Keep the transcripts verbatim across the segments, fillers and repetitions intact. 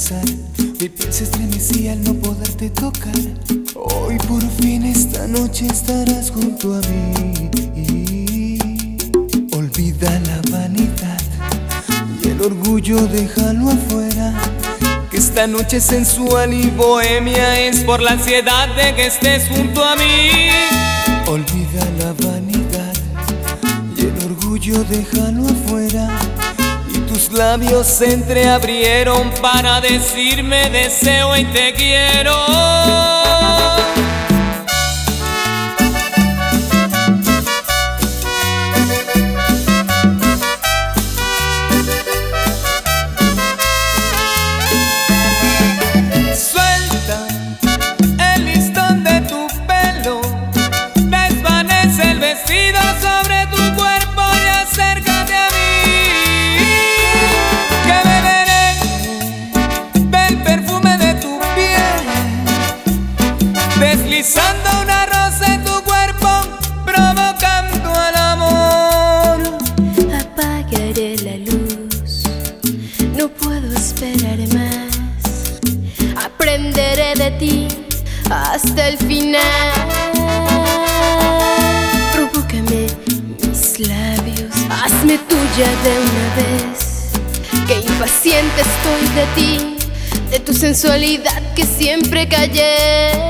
besar. Mi piel se estremecía al no poderte tocar. Hoy por fin esta noche estarás junto a mí. Olvida la vanidad y el orgullo, déjalo afuera. Que esta noche sensual y bohemia es por la ansiedad de que estés junto a mí. Olvida la vanidad y el orgullo, déjalo afuera. Y tus labios se entreabrieron para decirme deseo y te quiero. Sobre tu cuerpo y acércate a mí, que beberé del perfume de tu piel, deslizando una rosa en tu cuerpo, provocando el amor. Apagaré la luz, no puedo esperar más. Aprenderé de ti hasta el final. Mis labios, hazme tuya de una vez. Que impaciente estoy de ti, de tu sensualidad que siempre callé.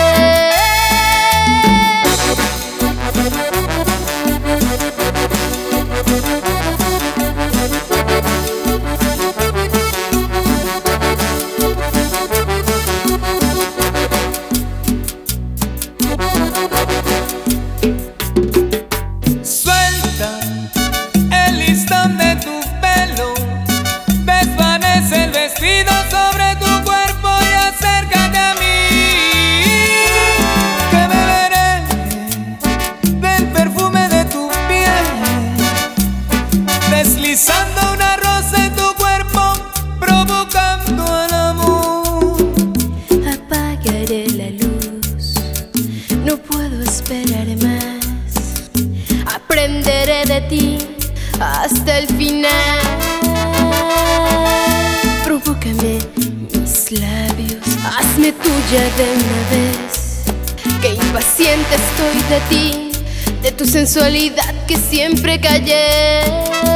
Sobre tu cuerpo y acércate a mí, que beberé del perfume de tu piel, deslizando una rosa en tu cuerpo, provocando el amor. Apagaré la luz, no puedo esperar más. Aprenderé de ti hasta el final. Provócame mis labios, hazme tuya de una vez. Que impaciente estoy de ti, de tu sensualidad que siempre callé.